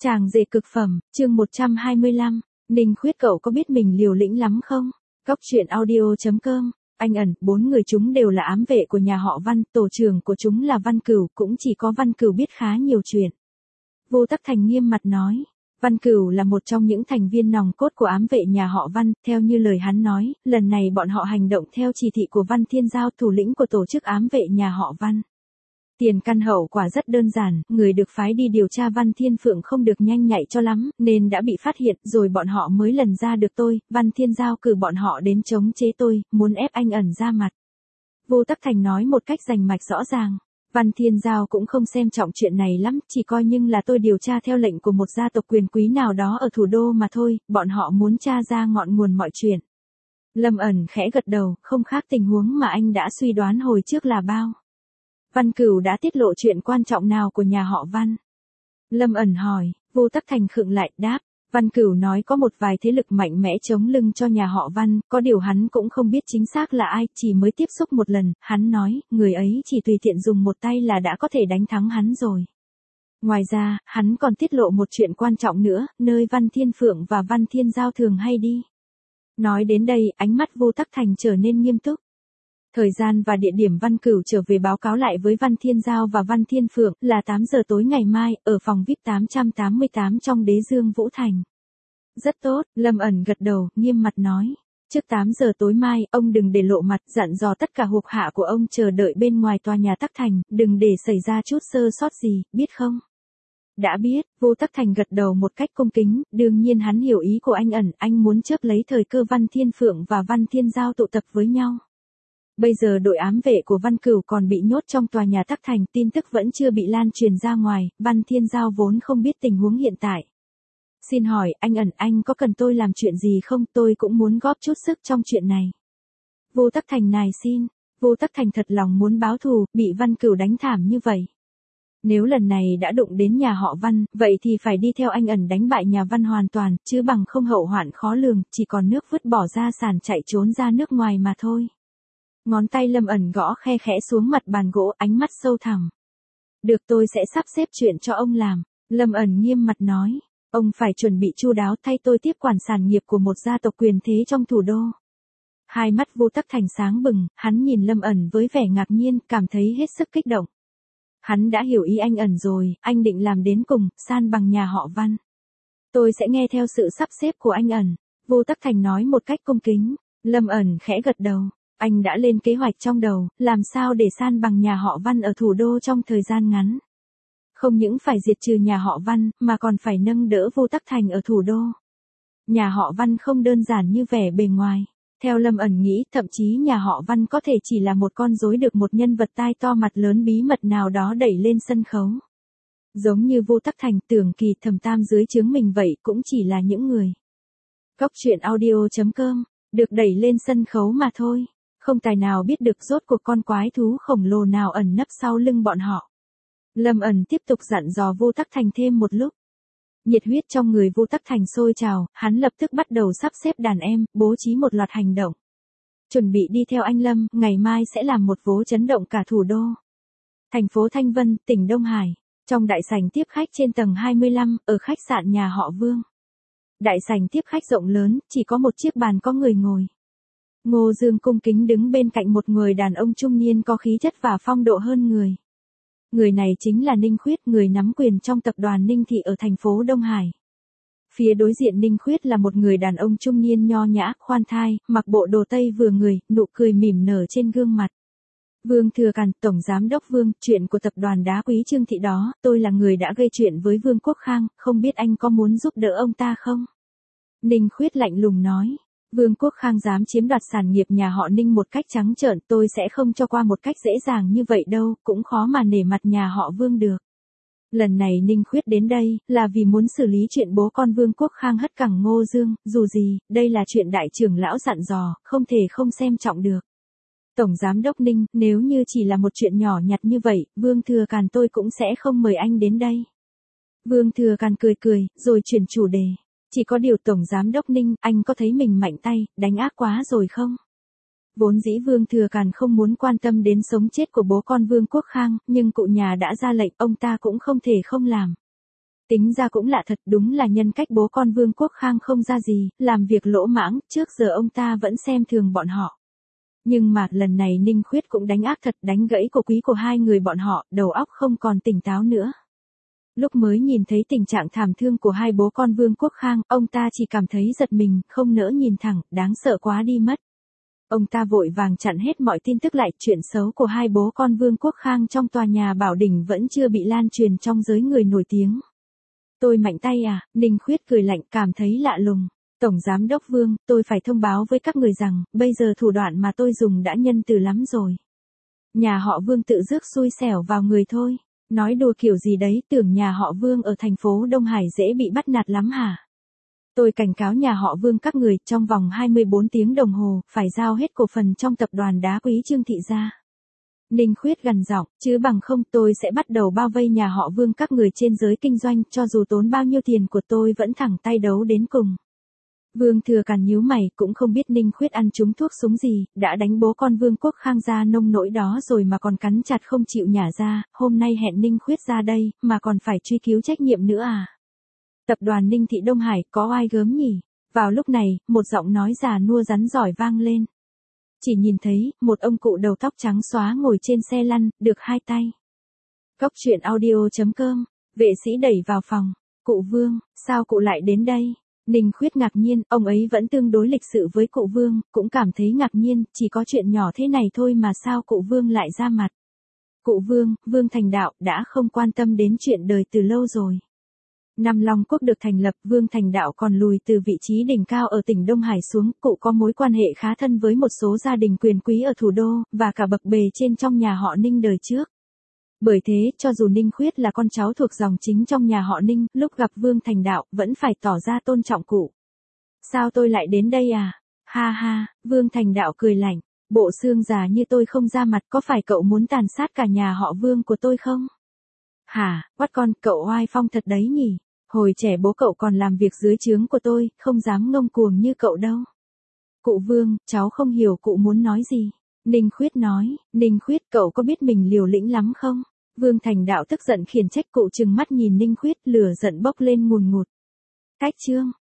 Chàng rể cực phẩm, chương 125, Ninh Khuyết cậu có biết mình liều lĩnh lắm không? Góc truyện audio.com, anh ẩn, 4 người chúng đều là ám vệ của nhà họ Văn, tổ trưởng của chúng là Văn Cửu, cũng chỉ có Văn Cửu biết khá nhiều chuyện. Vô Tắc Thành nghiêm mặt nói, Văn Cửu là một trong những thành viên nòng cốt của ám vệ nhà họ Văn, theo như lời hắn nói, lần này bọn họ hành động theo chỉ thị của Văn Thiên Giao, thủ lĩnh của tổ chức ám vệ nhà họ Văn. Tiền căn hậu quả rất đơn giản, người được phái đi điều tra Văn Thiên Phượng không được nhanh nhạy cho lắm, nên đã bị phát hiện, rồi bọn họ mới lần ra được tôi, Văn Thiên Giao cử bọn họ đến chống chế tôi, muốn ép anh ẩn ra mặt. Vô Tắc Thành nói một cách rành mạch rõ ràng. Văn Thiên Giao cũng không xem trọng chuyện này lắm, chỉ coi như là tôi điều tra theo lệnh của một gia tộc quyền quý nào đó ở thủ đô mà thôi, bọn họ muốn tra ra ngọn nguồn mọi chuyện. Lâm ẩn khẽ gật đầu, không khác tình huống mà anh đã suy đoán hồi trước là bao. Văn Cửu đã tiết lộ chuyện quan trọng nào của nhà họ Văn? Lâm ẩn hỏi, Vô Tắc Thành khựng lại, đáp. Văn Cửu nói có một vài thế lực mạnh mẽ chống lưng cho nhà họ Văn, có điều hắn cũng không biết chính xác là ai, chỉ mới tiếp xúc một lần, hắn nói, người ấy chỉ tùy tiện dùng một tay là đã có thể đánh thắng hắn rồi. Ngoài ra, hắn còn tiết lộ một chuyện quan trọng nữa, nơi Văn Thiên Phượng và Văn Thiên Giao thường hay đi. Nói đến đây, ánh mắt Vô Tắc Thành trở nên nghiêm túc. Thời gian và địa điểm Văn Cửu trở về báo cáo lại với Văn Thiên Giao và Văn Thiên Phượng là 8 giờ tối ngày mai, ở phòng VIP 888 trong Đế Dương Vũ Thành. Rất tốt, Lâm ẩn gật đầu, nghiêm mặt nói. Trước 8 giờ tối mai, ông đừng để lộ mặt, dặn dò tất cả thuộc hạ của ông chờ đợi bên ngoài tòa nhà Tắc Thành, đừng để xảy ra chút sơ sót gì, biết không? Đã biết, Vô Tắc Thành gật đầu một cách cung kính, đương nhiên hắn hiểu ý của anh ẩn, anh muốn chớp lấy thời cơ Văn Thiên Phượng và Văn Thiên Giao tụ tập với nhau. Bây giờ đội ám vệ của Văn Cửu còn bị nhốt trong tòa nhà Tắc Thành, tin tức vẫn chưa bị lan truyền ra ngoài, Văn Thiên Giao vốn không biết tình huống hiện tại. Xin hỏi, anh ẩn, anh có cần tôi làm chuyện gì không, tôi cũng muốn góp chút sức trong chuyện này. Vô Tắc Thành nài xin, Vô Tắc Thành thật lòng muốn báo thù, bị Văn Cửu đánh thảm như vậy. Nếu lần này đã đụng đến nhà họ Văn, vậy thì phải đi theo anh ẩn đánh bại nhà Văn hoàn toàn, chứ bằng không hậu hoạn khó lường, chỉ còn nước vứt bỏ gia sản chạy trốn ra nước ngoài mà thôi. Ngón tay Lâm ẩn gõ khe khẽ xuống mặt bàn gỗ, ánh mắt sâu thẳm. Được, tôi sẽ sắp xếp chuyện cho ông làm. Lâm ẩn nghiêm mặt nói. Ông phải chuẩn bị chu đáo thay tôi tiếp quản sản nghiệp của một gia tộc quyền thế trong thủ đô. Hai mắt Vô Tắc Thành sáng bừng, hắn nhìn Lâm ẩn với vẻ ngạc nhiên, cảm thấy hết sức kích động. Hắn đã hiểu ý anh ẩn rồi, anh định làm đến cùng, san bằng nhà họ Văn. Tôi sẽ nghe theo sự sắp xếp của anh ẩn. Vô Tắc Thành nói một cách cung kính. Lâm ẩn khẽ gật đầu. Anh đã lên kế hoạch trong đầu, làm sao để san bằng nhà họ Văn ở thủ đô trong thời gian ngắn. Không những phải diệt trừ nhà họ Văn, mà còn phải nâng đỡ Vô Tắc Thành ở thủ đô. Nhà họ Văn không đơn giản như vẻ bề ngoài. Theo Lâm ẩn nghĩ, thậm chí nhà họ Văn có thể chỉ là một con rối được một nhân vật tai to mặt lớn bí mật nào đó đẩy lên sân khấu. Giống như Vô Tắc Thành, Tưởng Kỳ, Thẩm Tam dưới trướng mình vậy, cũng chỉ là những người. Góc truyện audio.com, được đẩy lên sân khấu mà thôi. Không tài nào biết được rốt cuộc con quái thú khổng lồ nào ẩn nấp sau lưng bọn họ. Lâm ẩn tiếp tục dặn dò Vô Tắc Thành thêm một lúc. Nhiệt huyết trong người Vô Tắc Thành sôi trào, hắn lập tức bắt đầu sắp xếp đàn em, bố trí một loạt hành động. Chuẩn bị đi theo anh Lâm, ngày mai sẽ làm một vố chấn động cả thủ đô. Thành phố Thanh Vân, tỉnh Đông Hải, trong đại sảnh tiếp khách trên tầng 25, ở khách sạn nhà họ Vương. Đại sảnh tiếp khách rộng lớn, chỉ có một chiếc bàn có người ngồi. Ngô Dương cung kính đứng bên cạnh một người đàn ông trung niên có khí chất và phong độ hơn người. Người này chính là Ninh Khuyết, người nắm quyền trong tập đoàn Ninh Thị ở thành phố Đông Hải. Phía đối diện Ninh Khuyết là một người đàn ông trung niên nho nhã, khoan thai, mặc bộ đồ tây vừa người, nụ cười mỉm nở trên gương mặt. Vương Thừa Càn, Tổng Giám đốc Vương, chuyện của tập đoàn đá quý Trương Thị đó, tôi là người đã gây chuyện với Vương Quốc Khang, không biết anh có muốn giúp đỡ ông ta không? Ninh Khuyết lạnh lùng nói. Vương Quốc Khang dám chiếm đoạt sản nghiệp nhà họ Ninh một cách trắng trợn, tôi sẽ không cho qua một cách dễ dàng như vậy đâu, cũng khó mà nể mặt nhà họ Vương được. Lần này Ninh Khuyết đến đây, là vì muốn xử lý chuyện bố con Vương Quốc Khang hất cẳng Ngô Dương, dù gì, đây là chuyện đại trưởng lão dặn dò, không thể không xem trọng được. Tổng Giám đốc Ninh, nếu như chỉ là một chuyện nhỏ nhặt như vậy, Vương Thừa Càn tôi cũng sẽ không mời anh đến đây. Vương Thừa Càn cười cười, rồi chuyển chủ đề. Chỉ có điều Tổng Giám đốc Ninh, anh có thấy mình mạnh tay, đánh ác quá rồi không? Vốn dĩ Vương Thừa Càn không muốn quan tâm đến sống chết của bố con Vương Quốc Khang, nhưng cụ nhà đã ra lệnh, ông ta cũng không thể không làm. Tính ra cũng lạ thật, đúng là nhân cách bố con Vương Quốc Khang không ra gì, làm việc lỗ mãng, trước giờ ông ta vẫn xem thường bọn họ. Nhưng mà, lần này Ninh Khuyết cũng đánh ác thật, đánh gãy cổ quý của hai người bọn họ, đầu óc không còn tỉnh táo nữa. Lúc mới nhìn thấy tình trạng thảm thương của hai bố con Vương Quốc Khang, ông ta chỉ cảm thấy giật mình, không nỡ nhìn thẳng, đáng sợ quá đi mất. Ông ta vội vàng chặn hết mọi tin tức lại, chuyện xấu của hai bố con Vương Quốc Khang trong tòa nhà Bảo Đình vẫn chưa bị lan truyền trong giới người nổi tiếng. Tôi mạnh tay à, Ninh Khuyết cười lạnh, cảm thấy lạ lùng. Tổng Giám đốc Vương, tôi phải thông báo với các người rằng, bây giờ thủ đoạn mà tôi dùng đã nhân từ lắm rồi. Nhà họ Vương tự rước xui xẻo vào người thôi. Nói đùa kiểu gì đấy, tưởng nhà họ Vương ở thành phố Đông Hải dễ bị bắt nạt lắm hả? Tôi cảnh cáo nhà họ Vương các người, trong vòng 24 tiếng đồng hồ, phải giao hết cổ phần trong tập đoàn đá quý Trương Thị gia. Ninh Khuyết gằn giọng, chứ bằng không tôi sẽ bắt đầu bao vây nhà họ Vương các người trên giới kinh doanh, cho dù tốn bao nhiêu tiền của tôi vẫn thẳng tay đấu đến cùng. Vương Thừa Càn nhíu mày, cũng không biết Ninh Khuyết ăn trúng thuốc súng gì, đã đánh bố con Vương Quốc Khang ra nông nỗi đó rồi mà còn cắn chặt không chịu nhả ra, hôm nay hẹn Ninh Khuyết ra đây, mà còn phải truy cứu trách nhiệm nữa à? Tập đoàn Ninh Thị Đông Hải, có oai gớm nhỉ? Vào lúc này, một giọng nói già nua rắn giỏi vang lên. Chỉ nhìn thấy, một ông cụ đầu tóc trắng xóa ngồi trên xe lăn, được hai tay. Cóc truyện audio.com, vệ sĩ đẩy vào phòng. Cụ Vương, sao cụ lại đến đây? Ninh Khuyết ngạc nhiên, ông ấy vẫn tương đối lịch sự với cụ Vương, cũng cảm thấy ngạc nhiên, chỉ có chuyện nhỏ thế này thôi mà sao cụ Vương lại ra mặt. Cụ Vương, Vương Thành Đạo, đã không quan tâm đến chuyện đời từ lâu rồi. Năm Long Quốc được thành lập, Vương Thành Đạo còn lùi từ vị trí đỉnh cao ở tỉnh Đông Hải xuống, cụ có mối quan hệ khá thân với một số gia đình quyền quý ở thủ đô, và cả bậc bề trên trong nhà họ Ninh đời trước. Bởi thế, cho dù Ninh Khuyết là con cháu thuộc dòng chính trong nhà họ Ninh, lúc gặp Vương Thành Đạo, vẫn phải tỏ ra tôn trọng cụ. Sao tôi lại đến đây à? Ha ha, Vương Thành Đạo cười lạnh. Bộ xương già như tôi không ra mặt, có phải cậu muốn tàn sát cả nhà họ Vương của tôi không? Hả, quát con, cậu oai phong thật đấy nhỉ? Hồi trẻ bố cậu còn làm việc dưới trướng của tôi, không dám ngông cuồng như cậu đâu. Cụ Vương, cháu không hiểu cụ muốn nói gì. Ninh Khuyết nói, Ninh Khuyết, cậu có biết mình liều lĩnh lắm không? Vương Thành Đạo tức giận khiển trách, cụ trừng mắt nhìn Ninh Khuyết, lửa giận bốc lên ngùn ngụt. Cách chương.